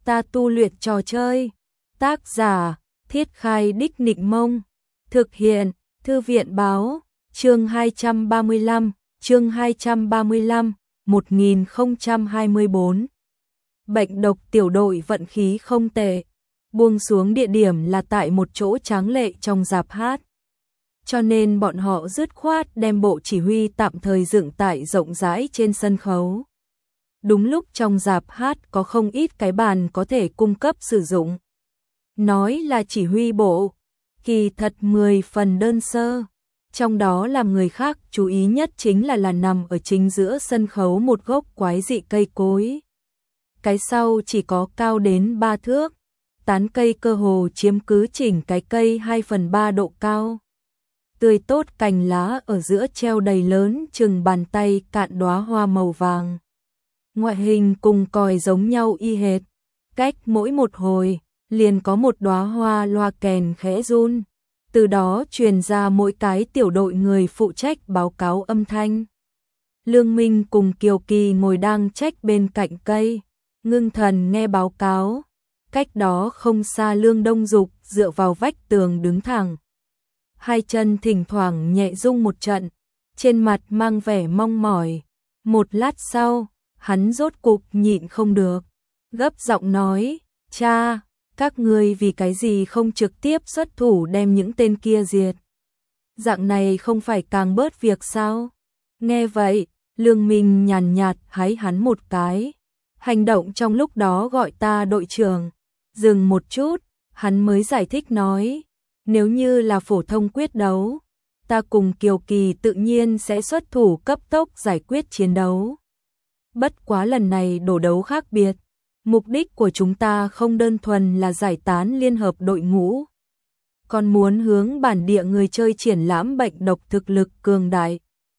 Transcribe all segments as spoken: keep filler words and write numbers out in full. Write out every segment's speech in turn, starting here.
ta tu luyện trò chơi. Tác giả, Thiết Khai Đích Nịnh Mông. Thực hiện, Thư viện Báo. Chương hai trăm ba mươi lăm, chương hai trăm ba mươi lăm, một nghìn không trăm hai mươi tư. Bệnh độc tiểu đội vận khí không tệ. Buông xuống địa điểm là tại một chỗ tráng lệ trong rạp hát. Cho nên bọn họ dứt khoát đem bộ chỉ huy tạm thời dựng tại rộng rãi trên sân khấu. Đúng lúc trong rạp hát có không ít cái bàn có thể cung cấp sử dụng. Nói là chỉ huy bộ, kỳ thật mười phần đơn sơ. Trong đó làm người khác chú ý nhất chính là là nằm ở chính giữa sân khấu một gốc quái dị cây cối. Cái sau chỉ có cao đến ba thước, tán cây cơ hồ chiếm cứ chỉnh cái cây hai phần ba độ cao. Tươi tốt cành lá ở giữa treo đầy lớn chừng bàn tay cạn đóa hoa màu vàng. Ngoại hình cùng còi giống nhau y hệt, cách mỗi một hồi liền có một đóa hoa loa kèn khẽ run, từ đó truyền ra mỗi cái tiểu đội người phụ trách báo cáo âm thanh. Lương Minh cùng Kiều Kỳ ngồi đang trách bên cạnh cây, ngưng thần nghe báo cáo. Cách đó không xa Lương Đông Dục dựa vào vách tường đứng thẳng, hai chân thỉnh thoảng nhẹ rung một trận, trên mặt mang vẻ mong mỏi. Một lát sau, hắn rốt cục nhịn không được, gấp giọng nói, cha, các ngươi vì cái gì không trực tiếp xuất thủ đem những tên kia diệt? Dạng này không phải càng bớt việc sao? Nghe vậy, Lương Minh nhàn nhạt hái hắn một cái. Hành động trong lúc đó gọi ta đội trưởng. Dừng một chút, hắn mới giải thích nói, nếu như là phổ thông quyết đấu, ta cùng Kiều Kỳ tự nhiên sẽ xuất thủ cấp tốc giải quyết chiến đấu. Bất quá lần này đổ đấu khác biệt, mục đích của chúng ta không đơn thuần là giải tán liên hợp đội ngũ, còn muốn hướng bản địa người chơi triển lãm bệnh độc thực lực cường đại,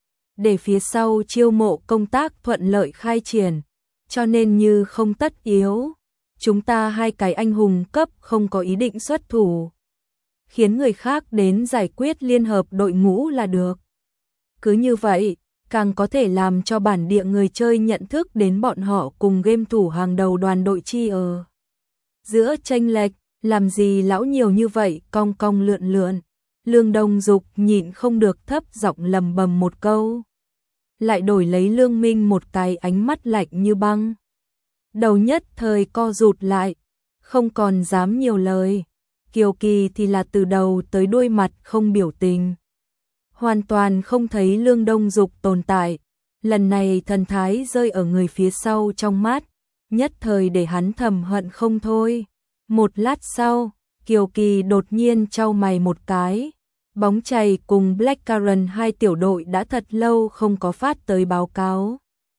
để phía sau chiêu mộ công tác thuận lợi khai triển, cho nên như không tất yếu, chúng ta hai cái anh hùng cấp không có ý định xuất thủ, khiến người khác đến giải quyết liên hợp đội ngũ là được. Cứ như vậy, càng có thể làm cho bản địa người chơi nhận thức đến bọn họ cùng game thủ hàng đầu đoàn đội chi ở giữa chênh lệch, làm gì lão nhiều như vậy cong cong lượn lượn. Lương Đông Dục nhịn không được thấp giọng lầm bầm một câu, lại đổi lấy Lương Minh một cái ánh mắt lạnh như băng. Đầu nhất thời co rụt lại, không còn dám nhiều lời. Kiều Kỳ thì là từ đầu tới đuôi mặt không biểu tình, hoàn toàn không thấy Lương Đông Dục tồn tại. Lần này thần thái rơi ở người phía sau trong mắt, nhất thời để hắn thầm hận không thôi. Một lát sau, Kiều Kỳ đột nhiên chau mày một cái. Bóng chày cùng Blackcurrant hai tiểu đội đã thật lâu không có phát tới báo cáo.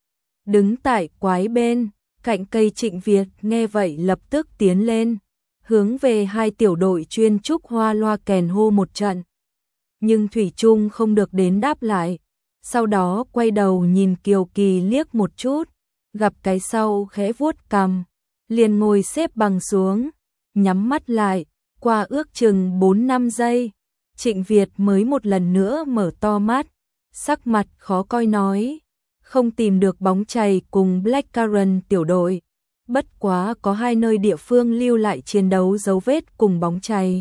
Đứng tại quái bên, cạnh cây Trịnh Việt nghe vậy lập tức tiến lên, hướng về hai tiểu đội chuyên trúc hoa loa kèn hô một trận. Nhưng thủy chung không được đến đáp lại. Sau đó quay đầu nhìn Kiều Kỳ liếc một chút, gặp cái sau khẽ vuốt cằm, liền ngồi xếp bằng xuống, nhắm mắt lại. Qua ước chừng bốn năm giây, Trịnh Việt mới một lần nữa mở to mắt, sắc mặt khó coi nói, không tìm được bóng chày cùng Blackcurrant tiểu đội, bất quá có hai nơi địa phương lưu lại chiến đấu dấu vết cùng bóng chày.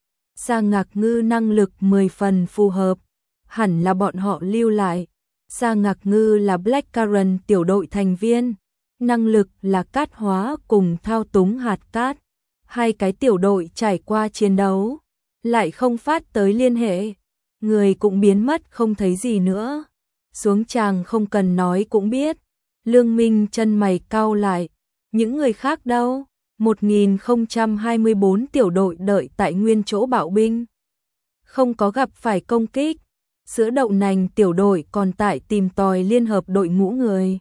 Sa Ngạc Ngư năng lực mười phần phù hợp, hẳn là bọn họ lưu lại. Sa Ngạc Ngư là Blackcurrant tiểu đội thành viên, năng lực là cát hóa cùng thao túng hạt cát. Hai cái tiểu đội trải qua chiến đấu, lại không phát tới liên hệ, người cũng biến mất không thấy gì nữa. Xuống tràng không cần nói cũng biết. Lương Minh chân mày cau lại, những người khác đâu? một nghìn không trăm hai mươi tư tiểu đội đợi tại nguyên chỗ bạo binh, không có gặp phải công kích. Sữa đậu nành tiểu đội còn tại tìm tòi liên hợp đội ngũ người.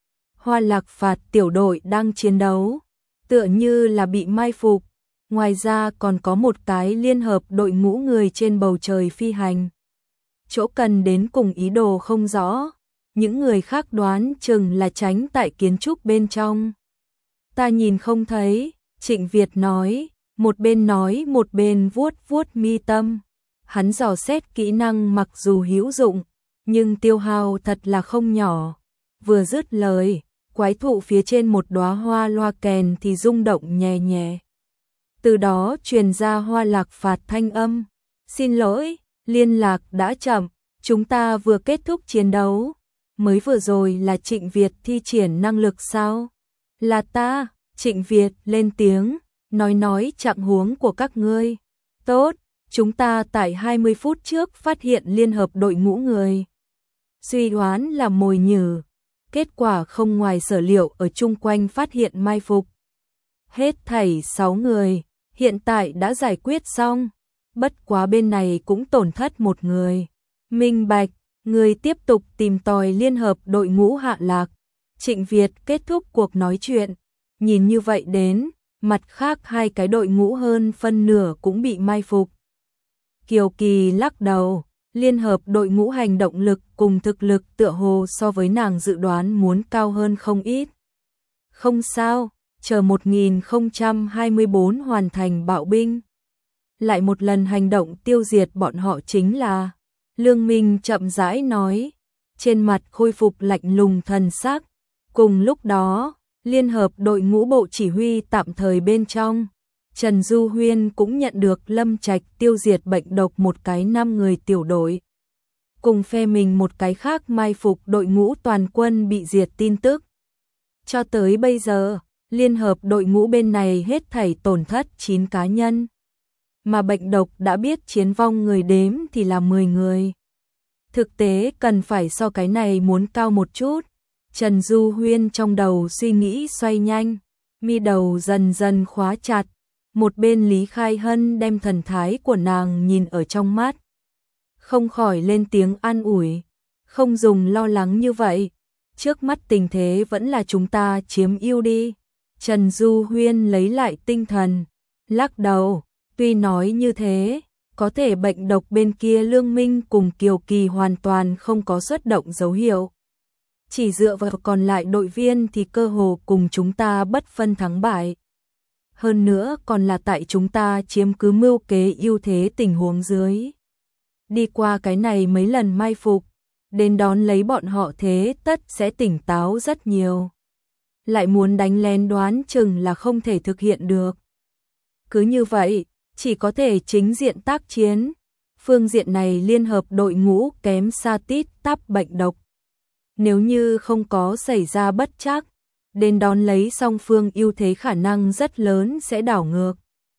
Hoa Lạc Phạt tiểu đội đang chiến đấu, tựa như là bị mai phục. Ngoài ra còn có một cái liên hợp đội ngũ người trên bầu trời phi hành, chỗ cần đến cùng ý đồ không rõ. Những người khác đoán chừng là tránh tại kiến trúc bên trong. Ta nhìn không thấy, Trịnh Việt nói, một bên nói một bên vuốt vuốt mi tâm. Hắn dò xét kỹ năng mặc dù hữu dụng, nhưng tiêu hao thật là không nhỏ. Vừa dứt lời, quái thụ phía trên một đóa hoa loa kèn thì rung động nhẹ nhẹ. Từ đó truyền ra Hoa Lạc phạt thanh âm. Xin lỗi, liên lạc đã chậm, chúng ta vừa kết thúc chiến đấu. Mới vừa rồi là Trịnh Việt thi triển năng lực sao? Là ta, Trịnh Việt lên tiếng, nói nói trạng huống của các ngươi. Tốt, chúng ta tại hai mươi phút trước phát hiện liên hợp đội ngũ người. Suy đoán là mồi nhử. Kết quả không ngoài sở liệu ở chung quanh phát hiện mai phục. Hết thảy sáu người, hiện tại đã giải quyết xong. Bất quá bên này cũng tổn thất một người. Minh bạch, người tiếp tục tìm tòi liên hợp đội ngũ Hạ Lạc. Trịnh Việt kết thúc cuộc nói chuyện. Nhìn như vậy đến, mặt khác hai cái đội ngũ hơn phân nửa cũng bị mai phục. Kiều Kỳ lắc đầu, liên hợp đội ngũ hành động lực cùng thực lực tựa hồ so với nàng dự đoán muốn cao hơn không ít. Không sao, chờ một nghìn không trăm hai mươi tư hoàn thành bạo binh. Lại một lần hành động tiêu diệt bọn họ chính là, Lương Minh chậm rãi nói, trên mặt khôi phục lạnh lùng thần sắc. Cùng lúc đó, liên hợp đội ngũ bộ chỉ huy tạm thời bên trong, Trần Du Huyên cũng nhận được Lâm Trạch tiêu diệt bệnh độc một cái năm người tiểu đội. Cùng phe mình một cái khác mai phục đội ngũ toàn quân bị diệt tin tức. Cho tới bây giờ, liên hợp đội ngũ bên này hết thảy tổn thất chín cá nhân. Mà bệnh độc đã biết chiến vong người đếm thì là mười người. Thực tế cần phải so cái này muốn cao một chút. Trần Du Huyên trong đầu suy nghĩ xoay nhanh, mi đầu dần dần khóa chặt. Một bên Lý Khai Hân đem thần thái của nàng nhìn ở trong mắt. Không khỏi lên tiếng an ủi, không dùng lo lắng như vậy. Trước mắt tình thế vẫn là chúng ta chiếm ưu đi. Trần Du Huyên lấy lại tinh thần, lắc đầu, tuy nói như thế, có thể bệnh độc bên kia Lương Minh cùng Kiều Kỳ hoàn toàn không có xuất động dấu hiệu. Chỉ dựa vào còn lại đội viên thì cơ hồ cùng chúng ta bất phân thắng bại. Hơn nữa còn là tại chúng ta chiếm cứ mưu kế ưu thế tình huống dưới. Đi qua cái này mấy lần mai phục, đến đón lấy bọn họ thế tất sẽ tỉnh táo rất nhiều. Lại muốn đánh lén đoán chừng là không thể thực hiện được. Cứ như vậy, chỉ có thể chính diện tác chiến. Phương diện này liên hợp đội ngũ kém xa tít tắp bệnh độc. Nếu như không có xảy ra bất trắc, đến đón lấy song phương ưu thế khả năng rất lớn sẽ đảo ngược.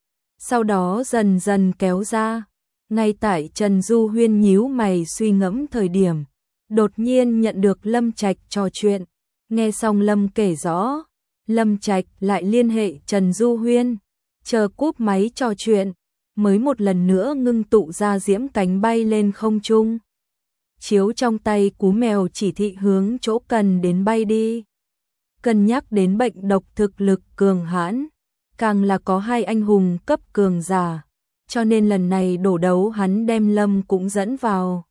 Sau đó dần dần kéo ra. Ngay tại Trần Du Huyên nhíu mày suy ngẫm thời điểm, đột nhiên nhận được Lâm Trạch trò chuyện. Nghe xong Lâm kể rõ, Lâm Trạch lại liên hệ Trần Du Huyên, chờ cúp máy trò chuyện, mới một lần nữa ngưng tụ ra diễm cánh bay lên không trung. Chiếu trong tay cú mèo chỉ thị hướng chỗ cần đến bay đi. Cân nhắc đến bệnh độc thực lực cường hãn, càng là có hai anh hùng cấp cường giả, cho nên lần này đổ đấu hắn đem Lâm cũng dẫn vào.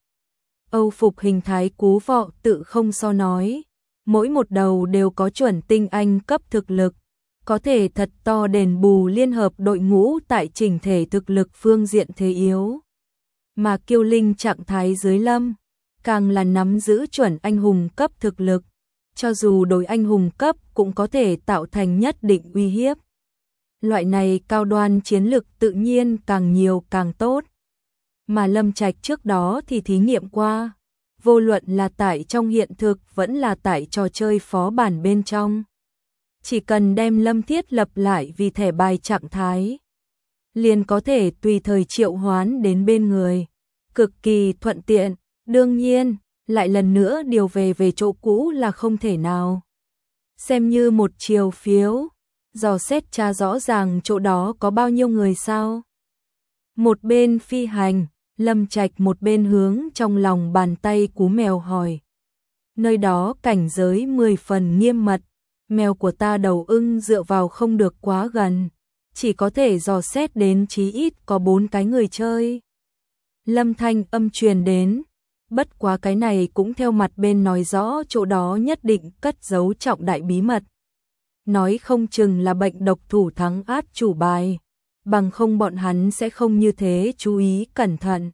Âu phục hình thái cú vọ tự không so nói, mỗi một đầu đều có chuẩn tinh anh cấp thực lực, có thể thật to đền bù liên hợp đội ngũ tại chỉnh thể thực lực phương diện thế yếu. Mà Kiêu Linh trạng thái dưới Lâm, càng là nắm giữ chuẩn anh hùng cấp thực lực, cho dù đối anh hùng cấp cũng có thể tạo thành nhất định uy hiếp. Loại này cao đoan chiến lực tự nhiên càng nhiều càng tốt. Mà Lâm Trạch trước đó thì thí nghiệm qua, vô luận là tại trong hiện thực vẫn là tại trò chơi phó bản bên trong. Chỉ cần đem Lâm thiết lập lại vì thẻ bài trạng thái, liền có thể tùy thời triệu hoán đến bên người, cực kỳ thuận tiện. Đương nhiên, lại lần nữa điều về về chỗ cũ là không thể nào. Xem như một chiều phiếu, dò xét tra rõ ràng chỗ đó có bao nhiêu người sao. Một bên phi hành, Lâm Trạch một bên hướng trong lòng bàn tay cú mèo hỏi. Nơi đó cảnh giới mười phần nghiêm mật, mèo của ta đầu ưng dựa vào không được quá gần, chỉ có thể dò xét đến chí ít có bốn cái người chơi. Lâm thanh âm truyền đến, bất quá cái này cũng theo mặt bên nói rõ chỗ đó nhất định cất giấu trọng đại bí mật. Nói không chừng là bệnh độc thủ thắng át chủ bài, bằng không bọn hắn sẽ không như thế chú ý cẩn thận.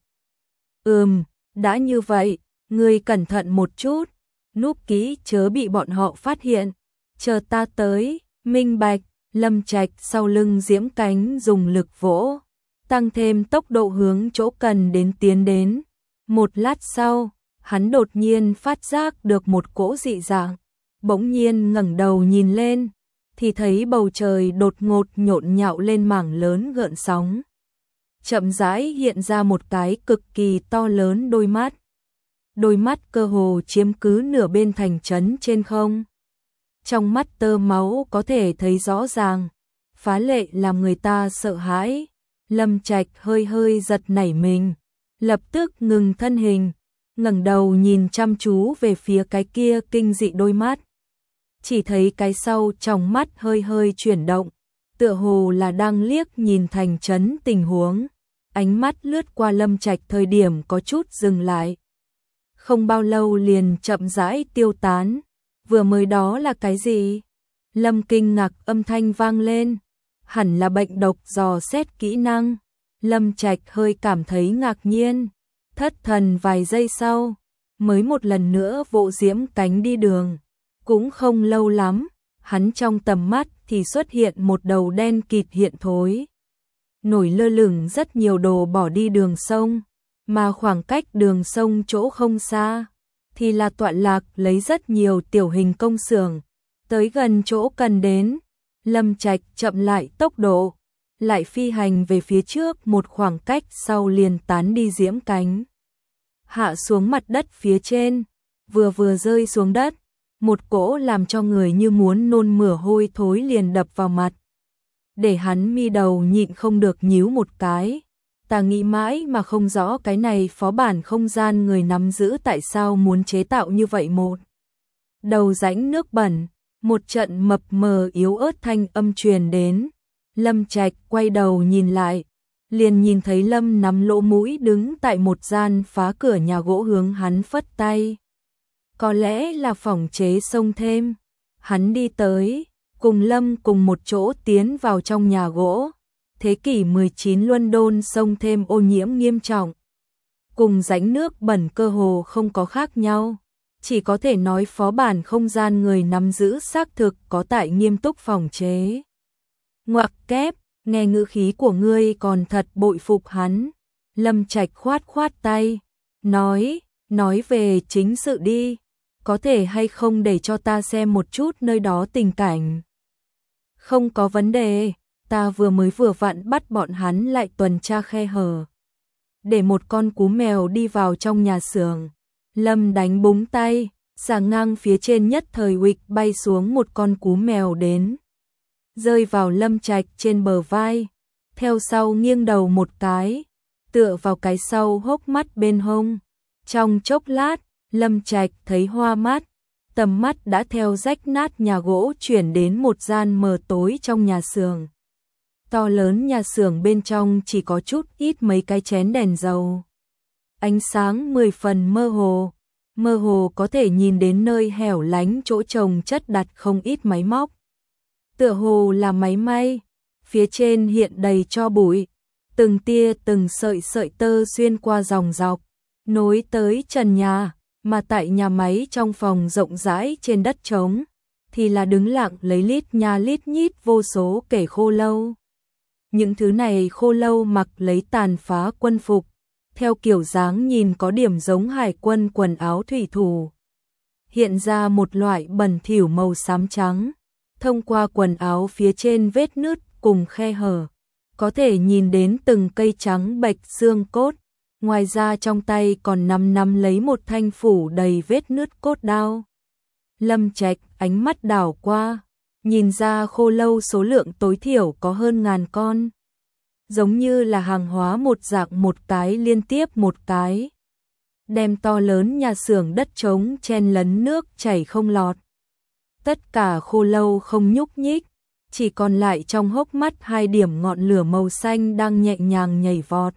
Ừm, đã như vậy, ngươi cẩn thận một chút, núp kỹ chớ bị bọn họ phát hiện. chờ ta tới, minh bạch. Lâm Trạch sau lưng Diễm Cánh dùng lực vỗ, tăng thêm tốc độ hướng chỗ cần đến tiến đến. Một lát sau, hắn đột nhiên phát giác được một cỗ dị dạng, bỗng nhiên ngẩng đầu nhìn lên, thì thấy bầu trời đột ngột nhộn nhạo lên mảng lớn gợn sóng. Chậm rãi hiện ra một cái cực kỳ to lớn đôi mắt. Đôi mắt cơ hồ chiếm cứ nửa bên thành trấn trên không. Trong mắt tơ máu có thể thấy rõ ràng, phá lệ làm người ta sợ hãi. Lâm Trạch hơi hơi giật nảy mình, lập tức ngừng thân hình, ngẩng đầu nhìn chăm chú về phía cái kia kinh dị đôi mắt. Chỉ thấy cái sau trong mắt hơi hơi chuyển động, tựa hồ là đang liếc nhìn thành trấn tình huống. Ánh mắt lướt qua Lâm Trạch thời điểm có chút dừng lại. Không bao lâu liền chậm rãi tiêu tán. Vừa mới đó là cái gì? Lâm kinh ngạc âm thanh vang lên. Hẳn là bệnh độc dò xét kỹ năng. Lâm Trạch hơi cảm thấy ngạc nhiên. Thất thần vài giây sau, mới một lần nữa vỗ Diễm Cánh đi đường. Cũng không lâu lắm, hắn trong tầm mắt thì xuất hiện một đầu đen kịt hiện thối. Nổi lơ lửng rất nhiều đồ bỏ đi đường sông, mà khoảng cách đường sông chỗ không xa, thì là tọa lạc lấy rất nhiều tiểu hình công xưởng. Tới gần chỗ cần đến, Lâm Trạch chậm lại tốc độ, lại phi hành về phía trước một khoảng cách sau liền tán đi Diễm Cánh. Hạ xuống mặt đất phía trên, vừa vừa rơi xuống đất, một cỗ làm cho người như muốn nôn mửa hôi thối liền đập vào mặt. Để hắn mi đầu nhịn không được nhíu một cái. Ta nghĩ mãi mà không rõ cái này phó bản không gian người nắm giữ tại sao muốn chế tạo như vậy một. Đầu rãnh nước bẩn, một trận mập mờ yếu ớt thanh âm truyền đến. Lâm Trạch quay đầu nhìn lại, liền nhìn thấy Lâm nắm lỗ mũi đứng tại một gian phá cửa nhà gỗ hướng hắn phất tay. Có lẽ là phòng chế xông thêm. Hắn đi tới, cùng Lâm cùng một chỗ tiến vào trong nhà gỗ. Thế kỷ mười chín London xông thêm ô nhiễm nghiêm trọng. Cùng rãnh nước bẩn cơ hồ không có khác nhau. Chỉ có thể nói phó bản không gian người nắm giữ xác thực có tại nghiêm túc phòng chế. Ngoặc kép, nghe ngữ khí của ngươi còn thật bội phục hắn. Lâm Trạch khoát khoát tay, nói, nói về chính sự đi. Có thể hay không để cho ta xem một chút nơi đó tình cảnh. Không có vấn đề, ta vừa mới vừa vặn bắt bọn hắn lại tuần tra khe hở. Để một con cú mèo đi vào trong nhà xưởng. Lâm đánh búng tay, xà ngang phía trên nhất thời huỵch bay xuống một con cú mèo đến. Rơi vào Lâm Trạch trên bờ vai, theo sau nghiêng đầu một cái, tựa vào cái sau hốc mắt bên hông. Trong chốc lát, Lâm Trạch thấy hoa mắt, tầm mắt đã theo rách nát nhà gỗ chuyển đến một gian mờ tối trong nhà xưởng. To lớn nhà xưởng bên trong chỉ có chút ít mấy cái chén đèn dầu. Ánh sáng mười phần mơ hồ, mơ hồ có thể nhìn đến nơi hẻo lánh chỗ trồng chất đặt không ít máy móc. Tựa hồ là máy may, phía trên hiện đầy tro bụi, từng tia từng sợi sợi tơ xuyên qua dòng dọc, nối tới trần nhà, mà tại nhà máy trong phòng rộng rãi trên đất trống, thì là đứng lặng lấy lít nha lít nhít vô số kẻ khô lâu. Những thứ này khô lâu mặc lấy tàn phá quân phục, theo kiểu dáng nhìn có điểm giống hải quân quần áo thủy thủ. Hiện ra một loại bẩn thỉu màu xám trắng, thông qua quần áo phía trên vết nứt cùng khe hở, có thể nhìn đến từng cây trắng bệch xương cốt. Ngoài ra trong tay còn nắm nắm lấy một thanh phủ đầy vết nứt cốt đao. Lâm Trạch ánh mắt đảo qua, nhìn ra khô lâu số lượng tối thiểu có hơn ngàn con. Giống như là hàng hóa một dạng một cái liên tiếp một cái. Đem to lớn nhà xưởng đất trống chen lấn nước chảy không lọt. Tất cả khô lâu không nhúc nhích, chỉ còn lại trong hốc mắt hai điểm ngọn lửa màu xanh đang nhẹ nhàng nhảy vọt.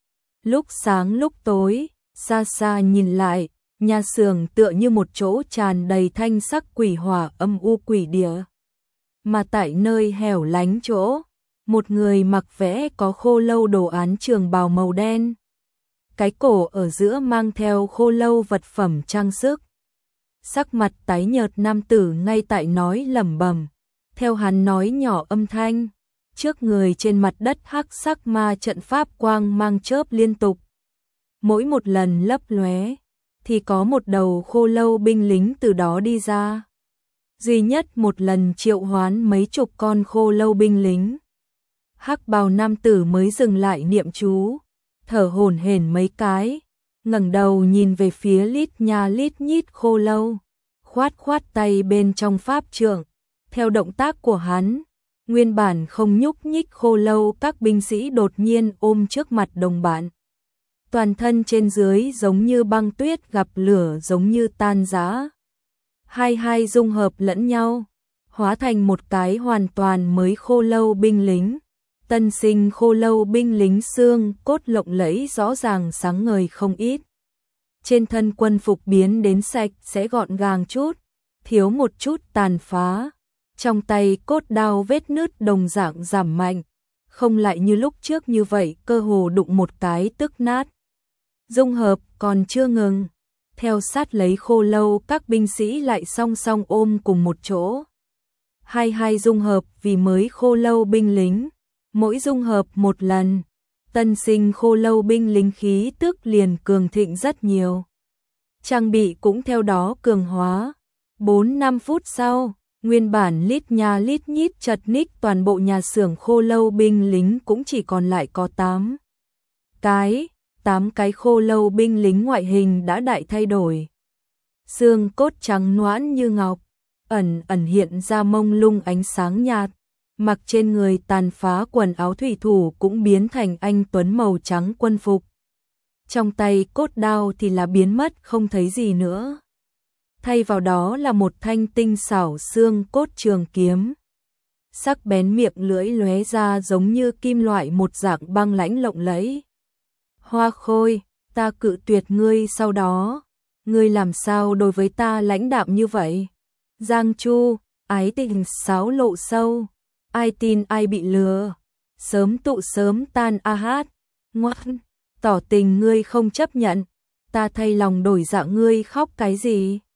Lúc sáng lúc tối, xa xa nhìn lại, nhà xưởng tựa như một chỗ tràn đầy thanh sắc quỷ hỏa âm u quỷ địa. Mà tại nơi hẻo lánh chỗ, một người mặc vẽ có khô lâu đồ án trường bào màu đen. Cái cổ ở giữa mang theo khô lâu vật phẩm trang sức. Sắc mặt tái nhợt nam tử ngay tại nói lẩm bẩm, theo hắn nói nhỏ âm thanh, trước người trên mặt đất hắc sắc ma trận pháp quang mang chớp liên tục. Mỗi một lần lấp lóe thì có một đầu khô lâu binh lính từ đó đi ra. Duy nhất một lần triệu hoán mấy chục con khô lâu binh lính. Hắc bào nam tử mới dừng lại niệm chú, thở hổn hển mấy cái, ngẩng đầu nhìn về phía lít nha lít nhít khô lâu, khoát khoát tay bên trong pháp trượng. Theo động tác của hắn, nguyên bản không nhúc nhích khô lâu các binh sĩ đột nhiên ôm trước mặt đồng bạn. Toàn thân trên dưới giống như băng tuyết gặp lửa, giống như tan rã. Hai hai dung hợp lẫn nhau, hóa thành một cái hoàn toàn mới khô lâu binh lính. Tân sinh khô lâu binh lính xương cốt lộng lẫy rõ ràng sáng ngời không ít. Trên thân quân phục biến đến sạch sẽ gọn gàng chút, thiếu một chút tàn phá. Trong tay cốt đao vết nứt đồng dạng giảm mạnh, không lại như lúc trước như vậy cơ hồ đụng một cái tức nát. Dung hợp còn chưa ngừng, theo sát lấy khô lâu các binh sĩ lại song song ôm cùng một chỗ. Hai hai dung hợp vì mới khô lâu binh lính, mỗi dung hợp một lần, tân sinh khô lâu binh lính khí tức liền cường thịnh rất nhiều. Trang bị cũng theo đó cường hóa. bốn năm phút sau, nguyên bản lít nha lít nhít chật ních toàn bộ nhà xưởng khô lâu binh lính cũng chỉ còn lại có tám cái. tám cái khô lâu binh lính ngoại hình đã đại thay đổi. Xương cốt trắng nõn như ngọc, ẩn ẩn hiện ra mông lung ánh sáng nhạt, mặc trên người tàn phá quần áo thủy thủ cũng biến thành anh tuấn màu trắng quân phục. Trong tay cốt đao thì là biến mất không thấy gì nữa. Thay vào đó là một thanh tinh xảo xương cốt trường kiếm. Sắc bén miệng lưỡi lóe ra giống như kim loại một dạng băng lãnh lộng lẫy. Hoa Khôi, ta cự tuyệt ngươi sau đó. Ngươi làm sao đối với ta lãnh đạm như vậy? Giang Chu, ái tình sáo lộ sâu. Ai tin ai bị lừa. Sớm tụ sớm tan a hát. Ngoan, tỏ tình ngươi không chấp nhận. Ta thay lòng đổi dạ ngươi khóc cái gì?